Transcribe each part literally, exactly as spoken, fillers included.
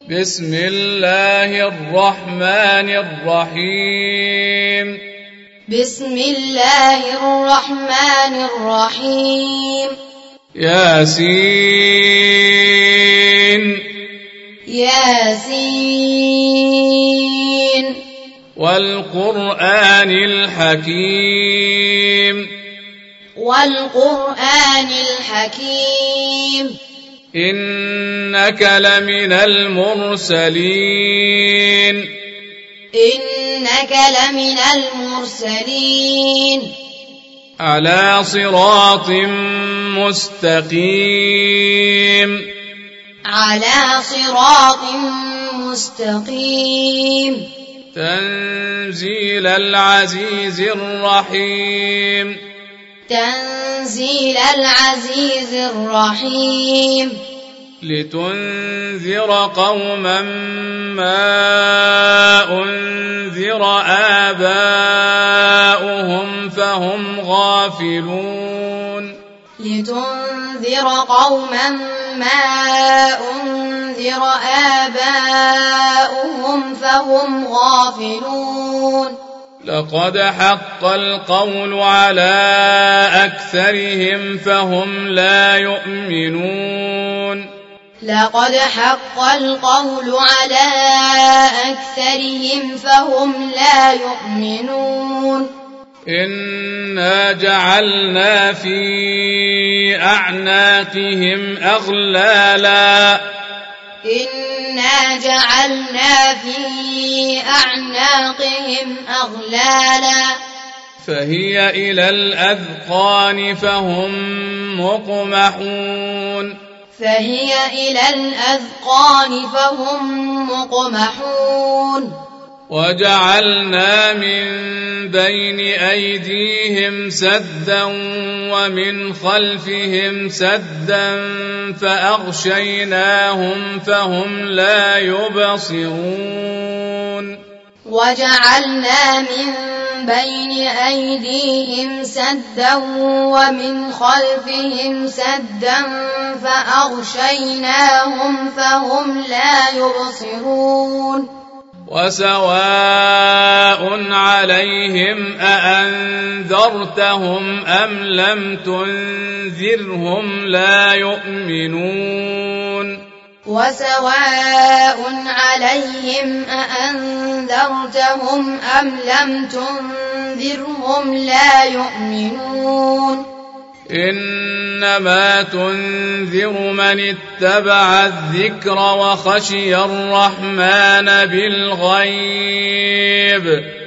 بسم الله الرحمن الرحيم بسم الله الرحمن الرحيم ياسين ياسين والقرآن الحكيم والقرآن الحكيم إنك لمن المرسلين إنك لمن المرسلين على صراط مستقيم على صراط مستقيم تنزيل العزيز الرحيم تنزيل العزيز الرحيم لتنذر قوما ما أنذر آباؤهم فهم غافلون لتنذر قوما ما أنذر آباؤهم فهم غافلون لقد حق القول على أكثرهم فهم لا يؤمنون لقد حق القول على أكثرهم فهم لا يؤمنون إنا جعلنا في أعناقهم أغلالا إنا جعلنا في أعناقهم أغلالا فهي إلى الأذقان فهم مقمحون فهي إلى الأذقان فهم مقمحون وجعلنا من بين أيديهم سدا ومن خلفهم سدا فأغشيناهم فهم لا يبصرون وجعلنا من بين أيديهم سدا ومن خلفهم سدا فأغشيناهم فهم لا يبصرون وسواء عليهم أأنذرتهم أم لم تنذرهم لا يؤمنون وسواء عليهم أأنذرتهم أم لم تنذرهم لا يؤمنون إنما تنذر من اتبع الذكر وخشي الرحمن بالغيب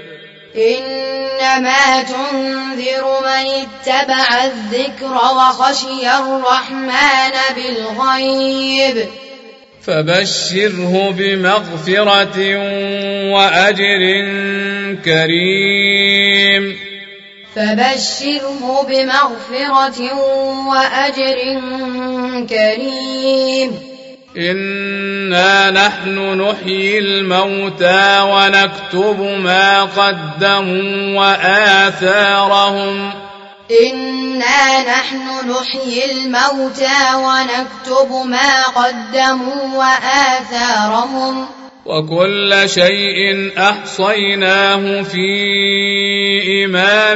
إنما تنذر من اتبع الذكر وخشي الرحمن بالغيب فبشره بمغفرة وأجر كريم فبشره بمغفرة وأجر كريم إنا نحن نحيي الموتى ونكتب ما قدموا وآثارهم إنا نحن نحيي الموتى ونكتب ما قدموا وآثارهم وكل شيء أحصيناه في إمام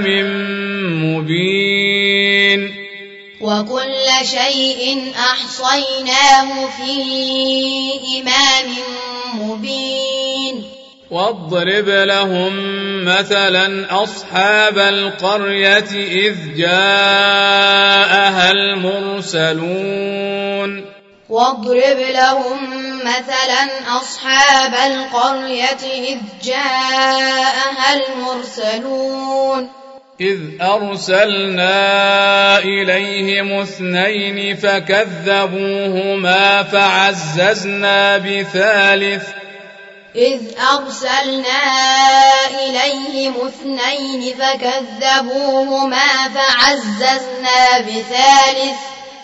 مبين وكل شيء أحصيناه في إمام مبين واضرب لهم مثلا أصحاب القرية إذ جاءها المرسلون واضرب لهم مثلا أصحاب القرية إذ جاءها المرسلون إذ أرسلنا إليهم اثنين فكذبوهما فعززنا بثالث إذ أرسلنا إليهم اثنين فكذبوهما فعززنا بثالث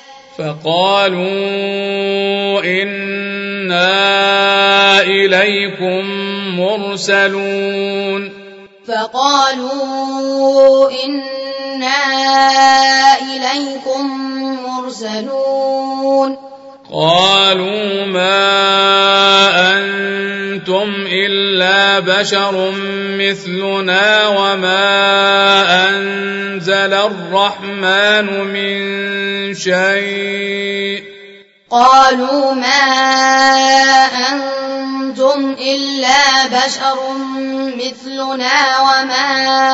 فقالوا إنا إليكم مرسلون فقالوا إنا إليكم مرسلون قالوا ما أنتم إلا بشر مثلنا وما أنزل الرحمن من شيء قالوا ما أنتم إلا بشر مثلنا وما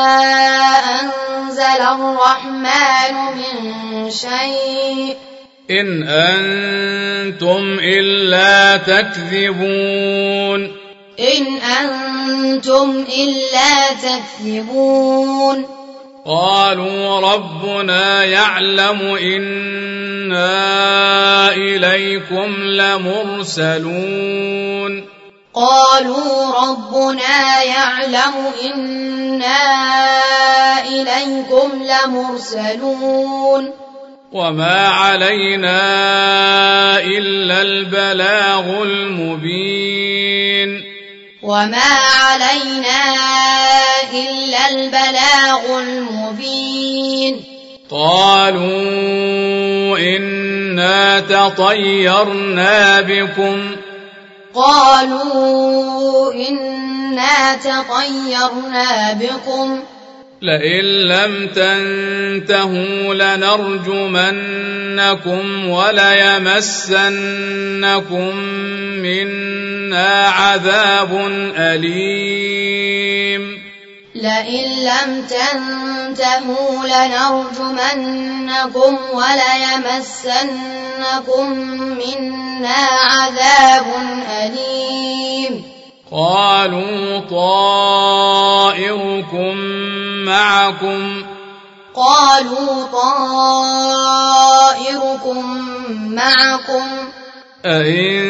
أنزل الرحمن من شيء إن أنتم إلا تكذبون إن أنتم إلا تكذبون قالوا ربنا يعلم إنا إليكم لمرسلون قالوا ربنا يعلم إنا إليكم لمرسلون وما علينا إلا البلاغ المبين وما علينا إلا البلاغ المبين قالوا إنا تطيرنا بكم قالوا إنا تطيرنا بكم لئن لم تنتهوا لنرجمنكم وليمسنكم منا عذاب أليم لئن لم تنتهوا لنرجمنكم وليمسنكم منا عذاب أليم قالوا طائركم معكم قالوا طائركم معكم أئن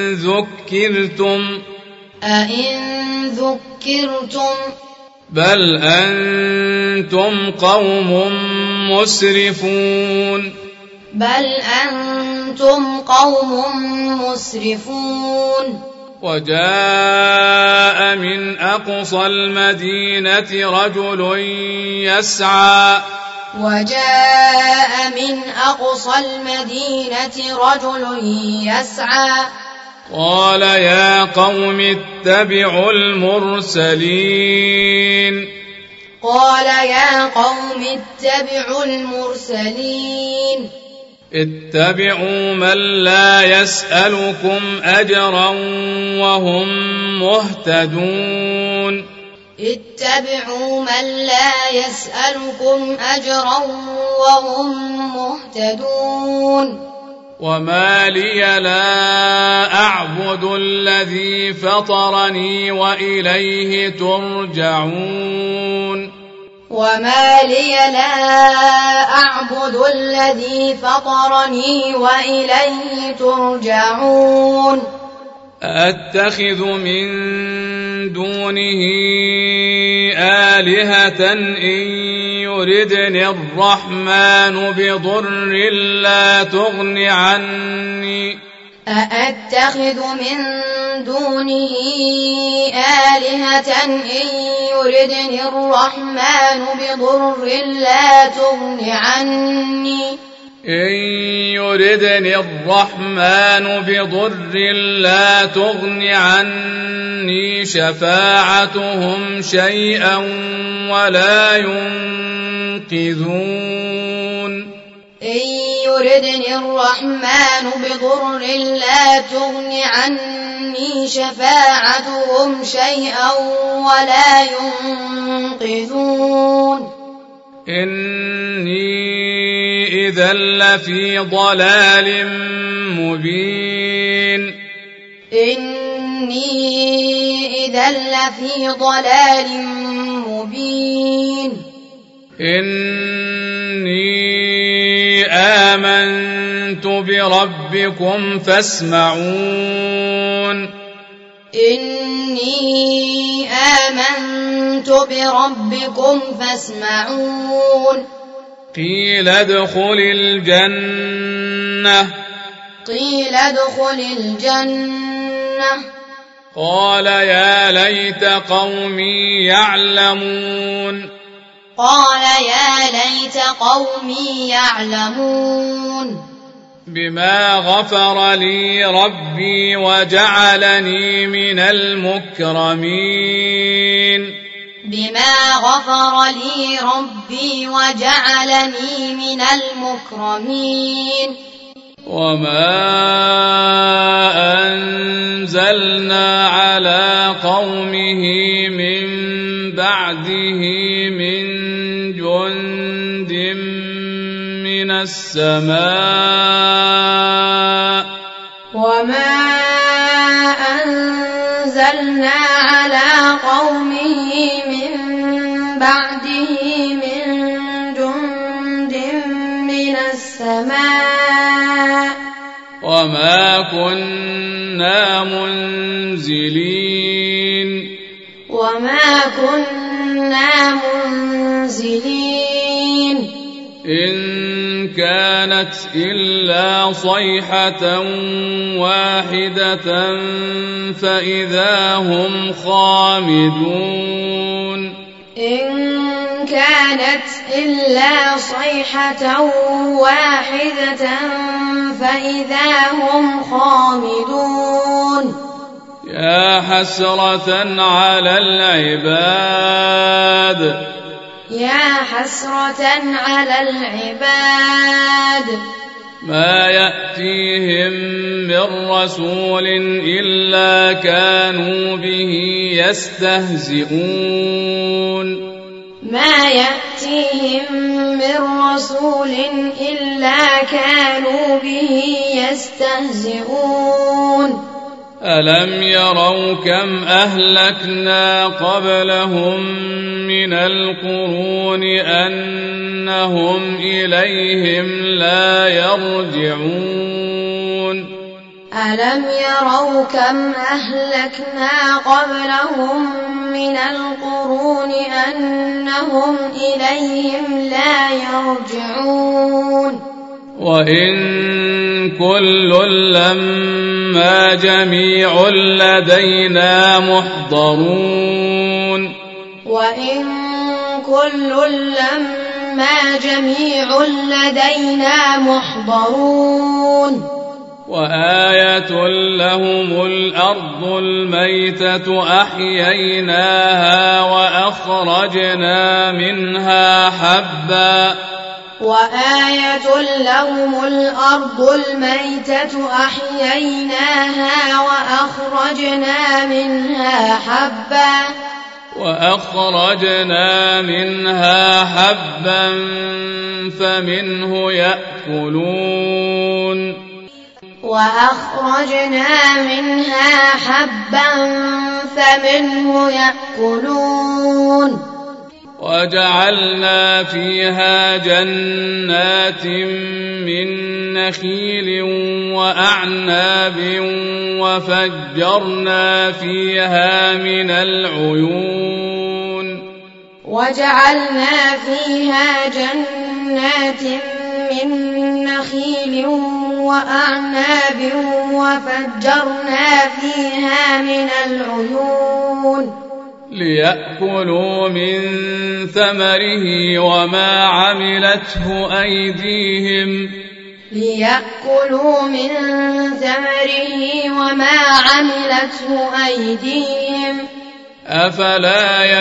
ذكرتم أئن ذكرتم بل أنتم قوم مسرفون بل أنتم قوم مسرفون وجاء من أقصى المدينة رجل يسعى وجاء من أقصى المدينة رجل يسعى قال يا قوم اتبعوا المرسلين قال يا قوم اتبعوا المرسلين اتبعوا من لا يسألكم أجرا وهم مهتدون اتبعوا من لا يسألكم أجرا وهم مهتدون وما لي لا أعبد الذي فطرني وإليه ترجعون وما لي لا أعبد الذي فطرني وإليه ترجعون أتخذ من دونه آلهة إن يردني الرحمن بضر لا تغن عني أأتخذ من دونه آلهة إن يردني الرحمن بضر لا تغن عني إن يردني الرحمن بضر لا تغن عني شفاعتهم شيئا ولا ينقذون إن يردني الرحمن بضر لا تغن عني شفاعتهم شيئا ولا ينقذون إني إذا لفي ضلال مبين إني إذا لفي ضلال مبين إني آمنت بربكم فاسمعون إني آمنت بربكم فاسمعون قيل ادخل الجنة قيل ادخل الجنة قال يا ليت قومي يعلمون قال يا ليت قومي يعلمون بما غفر لي ربي وجعلني من المكرمين بما غفر لي ربي وجعلني من المكرمين وما أنزلنا على قومه من بعده من جند من السماء وما أنزلنا على قومه من بعده من جند من السماء وما كنا منزلين وما كنا منزلين إن كانت إلا صيحة واحدة فإذا هم خامدون إن كانت إلا صيحة واحدة فإذا هم خامدون يا حسرة على العباد يا حسرة على العباد ما يأتيهم من رسول إلا كانوا به يستهزئون ما يأتيهم من رسول إلا كانوا به يستهزئون ألم يروا كم أهلكنا قبلهم من القرون أنهم إليهم لا يرجعون ألم يروا كم أهلكنا قبلهم من القرون أنهم إليهم لا يرجعون وإن كل لما جميع لدينا محضرون وإن كل لما جميع لدينا محضرون وآية لهم الأرض الميتة أحييناها وأخرجنا منها حبا وآية لهم الأرض الميتة أحييناها وأخرجنا منها حبا وأخرجنا منها حبا فمنه يأكلون وأخرجنا منها حبا فمنه يأكلون وجعلنا فيها جنات من نخيل وأعناب وفجرنا فيها من العيون وجعلنا فيها جنات من نخيل وأعناب وفجرنا فيها من العيون ليأكلوا من ثمره وما عملته أيديهم ليأكلوا من ثمره وما عملته أيديهم أفلا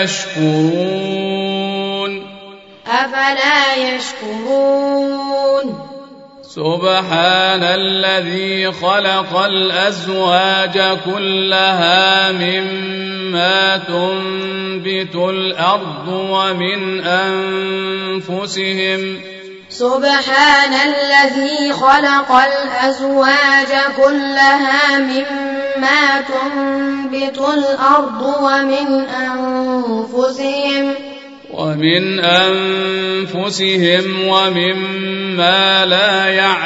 يشكرون أفلا يشكرون سبحان الذي خلق الأزواج كلها مما تنبت الأرض ومن أنفسهم سبحان الذي خلق الأزواج كلها مما تنبت الأرض ومن أنفسهم ومن أنفسهم ومما لا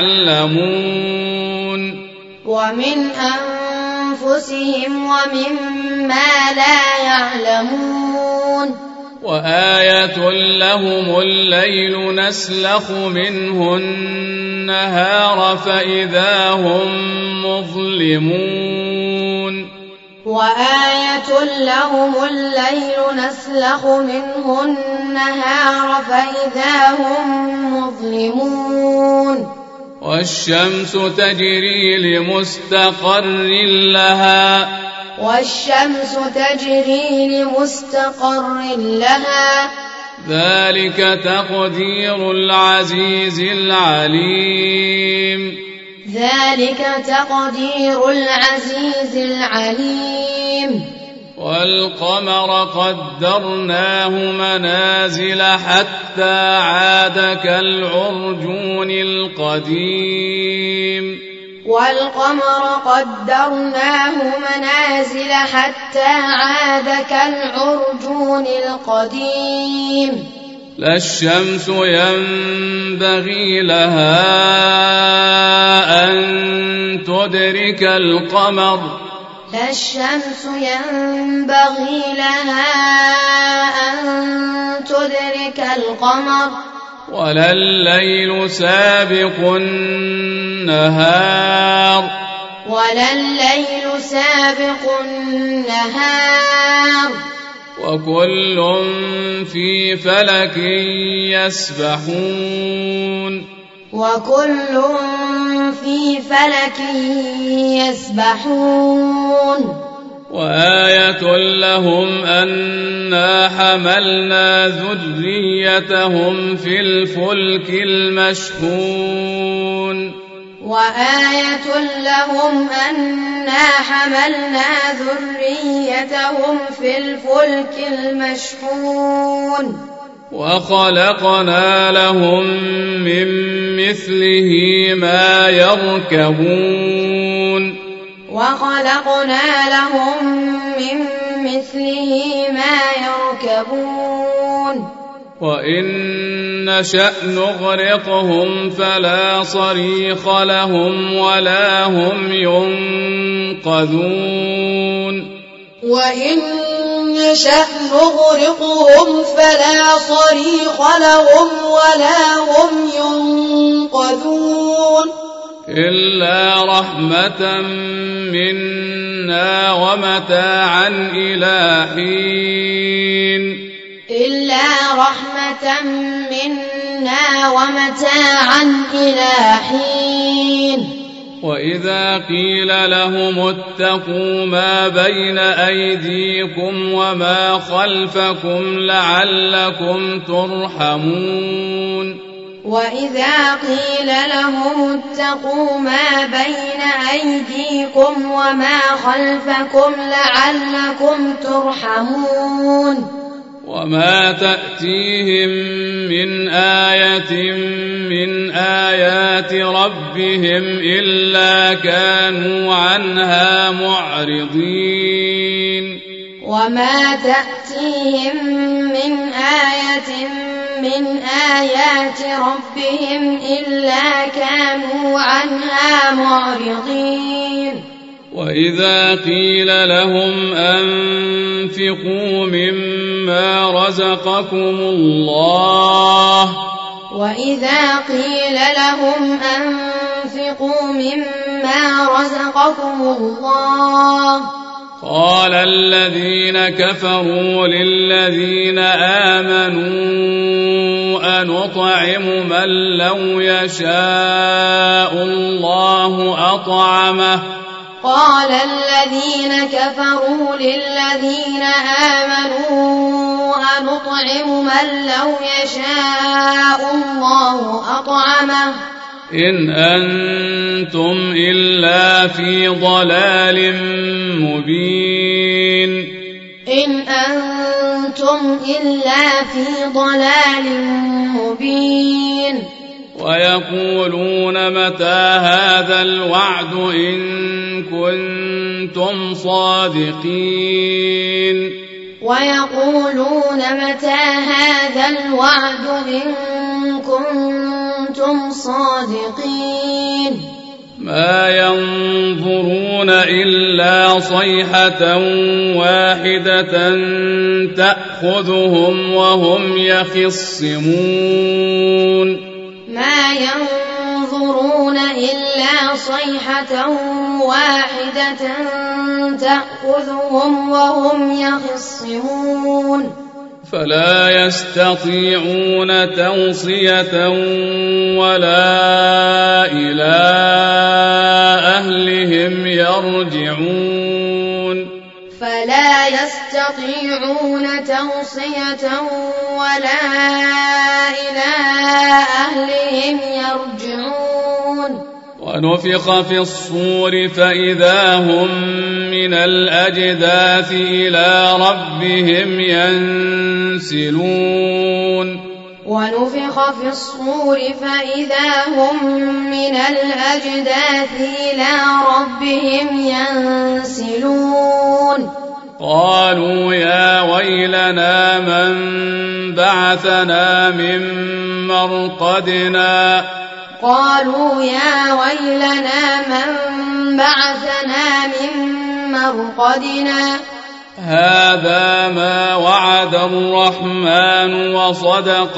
يعلمون ومن أنفسهم ومما لا يعلمون وآية لهم الليل نسلخ منه النهار فإذا هم مظلمون وآية لهم الليل نسلخ منه النهار فإذا هم مظلمون والشمس تجري لمستقر لها والشمس تجري لمستقر لها ذلك تقدير العزيز العليم ذلك تقدير العزيز العليم والقمر قدرناه منازل حتى عاد كالعرجون القديم والقمر قدرناه منازل حتى عاد كالعرجون القديم لا الشمس ينبغي لها أن تدرك القمر لا الشمس ينبغي لها أن تدرك القمر ولا الليل سابق النهار ولا الليل سابق النهار وكل في فلك يسبحون وكل في فلك يسبحون وآية لهم أنا حملنا ذريتهم في الفلك المشحون وآية لهم أنا حملنا ذريتهم في الفلك المشحون وخلقنا لهم من مثله ما يركبون وخلقنا لهم من مثله ما يركبون وإن نشأ نغرقهم فلا صريخ لهم ولا هم ينقذون وإن نشأ نغرقهم فلا صريخ لهم ولا هم ينقذون إلا رحمة منا ومتاعا إلى حين إلا رحمة منا ومتاعا إلى حين وإذا قيل لهم اتقوا ما بين أيديكم وما خلفكم لعلكم ترحمون وإذا قيل لهم اتقوا ما بين أيديكم وما خلفكم لعلكم ترحمون وما تأتيهم من آية من آيات ربهم إلا كانوا عنها معرضين وما تأتيهم من آية من آيات ربهم إلا كانوا عنها معرضين وإذا قيل لهم أنفقوا مما رزقكم الله وإذا قيل لهم أنفقوا مما رزقكم الله قال الذين كفروا للذين آمنوا أنطعم من لو يشاء الله أطعمه قال الذين كفروا للذين آمنوا أنطعم من لو يشاء الله أطعمه إن أنتم إلا في ضلال مبين إن أنتم إلا في ضلال مبين ويقولون متى هذا الوعد إن كنتم صادقين ويقولون متى هذا الوعد إن كنتم صادقين ما ينظرون إلا صيحة واحدة تأخذهم وهم يخصمون ما ينظرون إلا صيحة واحدة تأخذهم وهم يخصمون فلا يستطيعون توصية ولا إلى أهلهم يرجعون فلا يستطيعون توصية ولا إلى أهلهم يرجعون ونفخ في الصور فإذا هم من الأجداث إلى ربهم ينسلون ونفخ في الصور فإذا هم من الأجداث إلى ربهم ينسلون قالوا يا ويلنا من بعثنا من مرقدنا قالوا يا ويلنا من بعثنا من مرقدنا هذا ما وعد الرحمن وصدق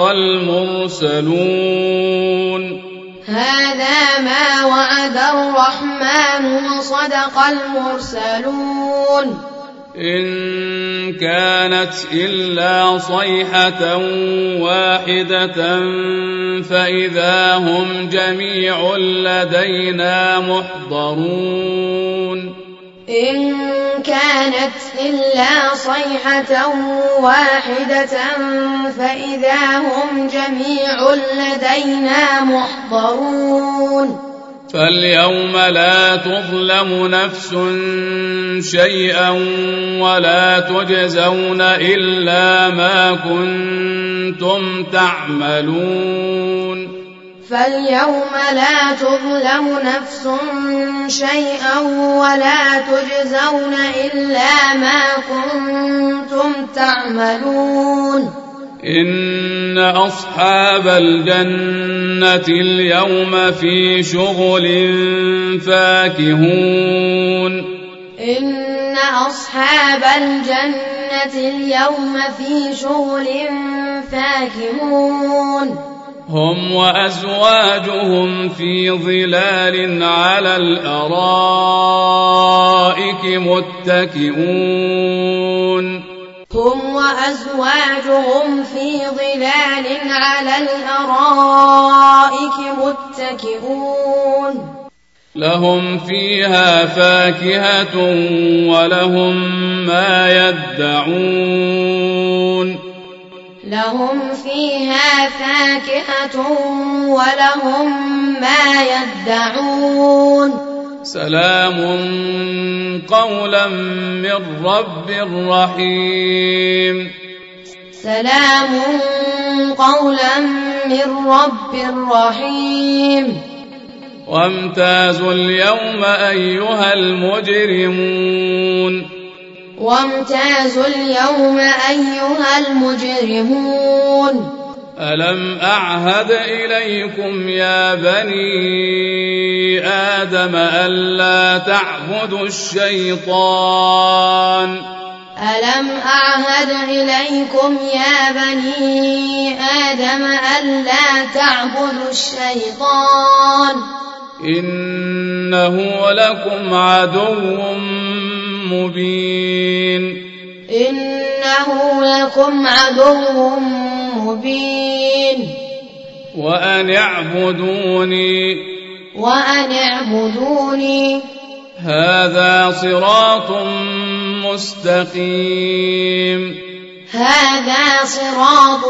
المرسلون هذا ما وعد الرحمن وصدق المرسلون إن كانت إلا صيحة واحدة فإذا هم جميع لدينا محضرون إن كانت إلا صيحة واحدة فإذا هم جميع لدينا محضرون فاليوم لا تظلم نفس شيئا ولا تجزون إلا ما كنتم تعملون فاليوم لا تظلم نفس شيئا ولا تجزون إلا ما كنتم تعملون إن أصحاب الجنة اليوم في شغل فاكهون إن أصحاب الجنة اليوم في شغل فاكهون هم وأزواجهم في ظلال على الأرائك متكئون هم وأزواجهم في ظلال على الأرائك متكئون لهم فيها فاكهة ولهم ما يدعون لهم فيها فاكهة ولهم ما يدعون سلام قولا من رب رحيم سلام قولا من رب رحيم وامتازوا اليوم أيها المجرمون وامتازوا اليوم أيها المجرمون ألم أعهد إليكم يا بني آدم ألا تعبدوا الشيطان ألم أعهد إليكم يا بني آدم ألا تعبدوا الشيطان إنه لكم عدو مبين إنه لكم عدو مبين وأن اعبدوني وأن اعبدوني هذا صراط مستقيم هذا صراط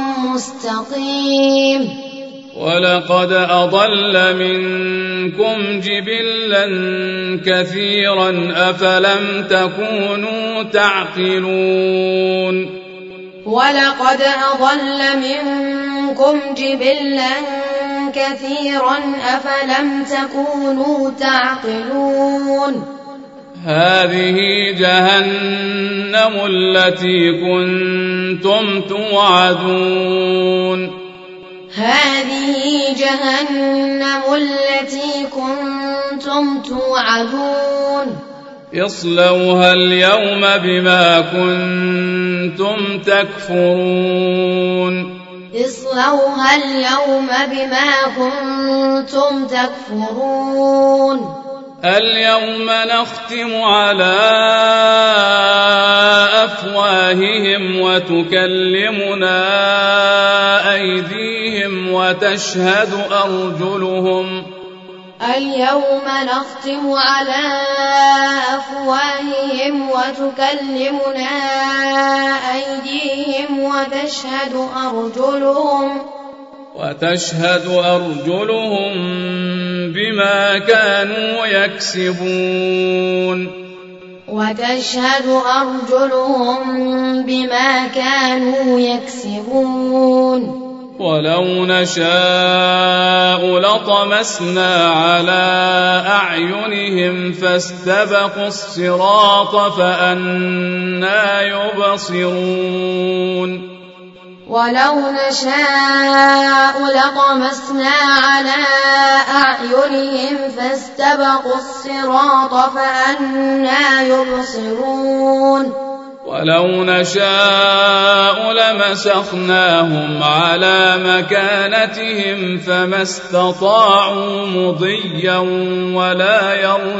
مستقيم ولقد أضل منكم جبلا كثيرا أفلم تكونوا تعقلون ولقد أضل منكم جبلا كثيرا أفلم تكونوا تعقلون هذه جهنم التي كنتم توعدون هذه جهنم التي كنتم توعدون اصلوها اليوم بما كنتم تكفرون اصلوها اليوم بما كنتم تكفرون اليوم نختم على أفواههم وتكلمنا وتكلمنا أيديهم وتشهد أرجلهم اليوم نختم على أفواههم وتكلمنا أيديهم وتشهد أرجلهم وتشهد أرجلهم بما كانوا يكسبون وتشهد أرجلهم بما كانوا يكسبون ولو نشاء لطمسنا على أعينهم فاستبقوا الصراط فأنى يبصرون ولو نشاء لطمسنا على أعينهم فاستبقوا الصراط فأنى يبصرون ولو نشاء لمسخناهم على مكانتهم فما استطاعوا مضيا ولا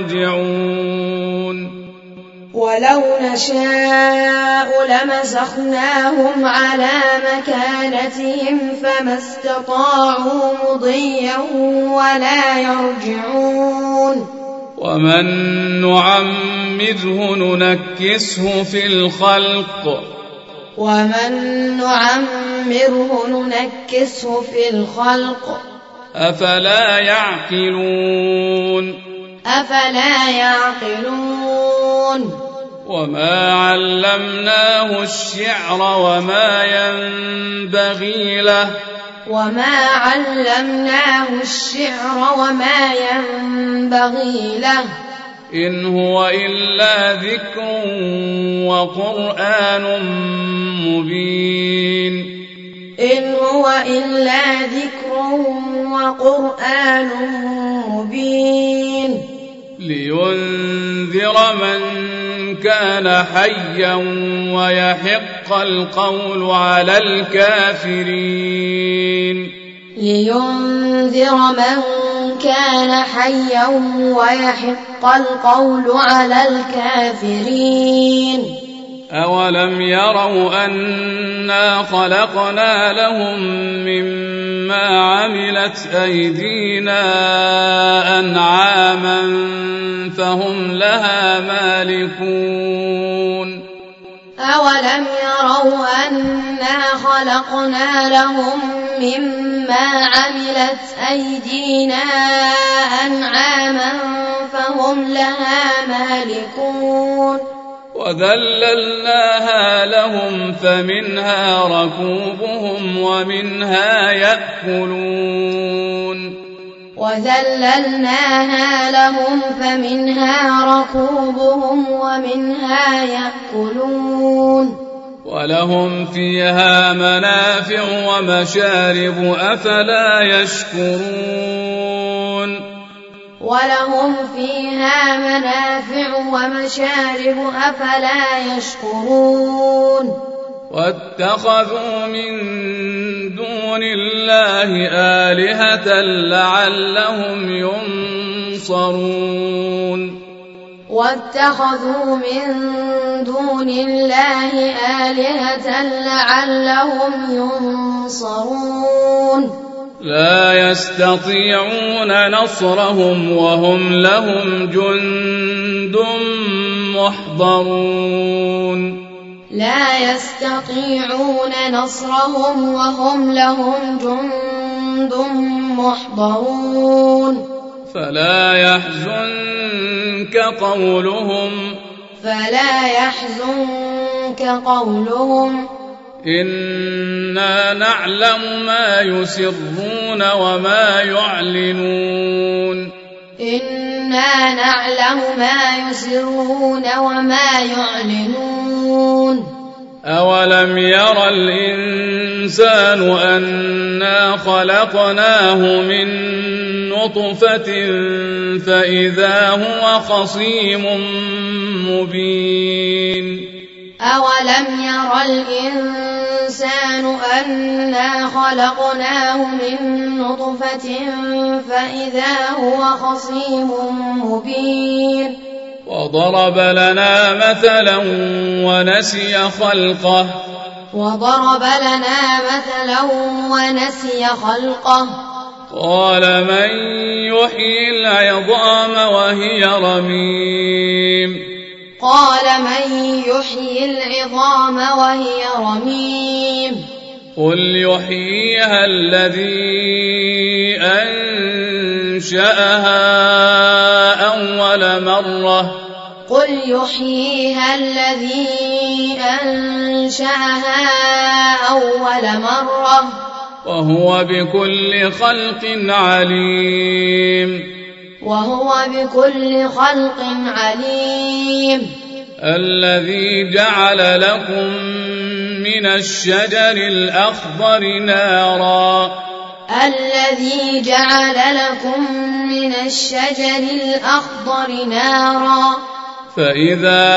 يرجعون ولو نشاء لمسخناهم على مكانتهم فما استطاعوا مضيا ولا يرجعون ومن نعمره ننكسه في الخلق ومن نعمره ننكسه في الخلق أفلا يعقلون أفلا يعقلون وما علمناه الشعر وما ينبغي له وما علمناه الشعر وما ينبغي له إن هو إلا ذكر وقرآن مبين إن هو إلا ذكر وقرآن مبين لينذر من كان حيا ويحق القول على الكافرين لينذر من كان حيا ويحق القول على الكافرين أولم يروا أنا خلقنا لهم مما عملت أيدينا أنعاما فهم لها مالكون أولم يروا أنا خلقنا لهم مما عملت أيدينا أنعاما فهم لها مالكون وذللناها لهم فمنها ركوبهم ومنها يأكلون وذللناها لهم فمنها ركوبهم ومنها يأكلون ولهم فيها منافع ومشارب أفلا يشكرون ولهم فيها منافع ومشارب أفلا يشكرون واتخذوا من دون الله آلهة لعلهم ينصرون واتخذوا من دون الله آلهة لعلهم ينصرون لا يستطيعون نصرهم وهم لهم جند محضرون لا يستطيعون نصرهم وهم لهم جند محضرون فلا يحزنك قولهم فلا يحزنك قولهم إنا نعلم ما يسرون وما يعلنون إنا نعلم ما يسرون وما يعلنون أولم ير الإنسان أنا خلقناه من نطفة فإذا هو خصيم مبين أولم ير الإنسان أنا خلقناه من نطفة فإذا هو خصيم مبين وضرب لنا مثلا ونسي خلقه وضرب لنا مثلا ونسي خلقه قال من يحيي العظام وهي رميم قال من يحيي العظام وهي رميم قل يحييها الذي أنشأها أول مرة قل يحييها الذي أنشأها أول مرة وهو بكل خلق عليم وهو بكل خلق عليم الذي جعل لكم من الشجر الأخضر نارا الذي جعل لكم من الشجر الأخضر نارا فإذا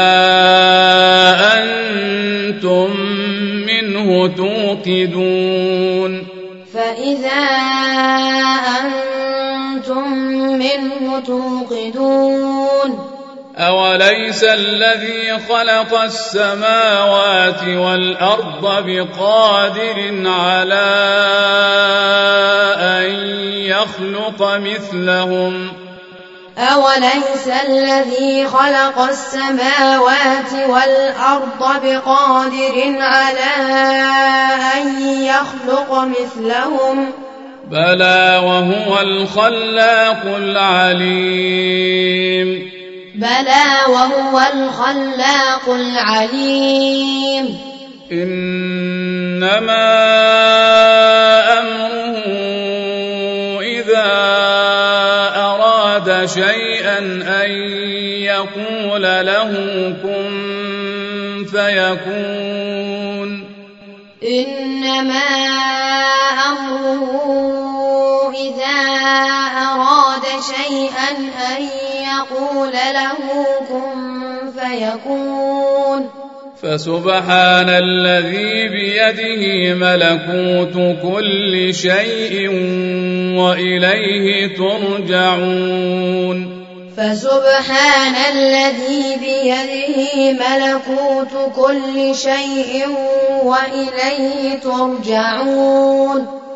أنتم منه توقدون فإذا أنتم منه توقدون أوليس الذي خلق السماوات والأرض بقادر على أن يخلق مثلهم أوليس الذي خلق السماوات والأرض بقادر على أن يخلق مثلهم بلى وهو الخلاق العليم بلى وهو الخلاق العليم إنما أمره إذا أراد شيئا أن يقول له كن فيكون إنما أمره إذا أراد شيئا أن يقول له كن فيكون فسبحان الذي بيده ملكوت كل شيء وإليه ترجعون فسبحان الذي بيده ملكوت كل شيء وإليه ترجعون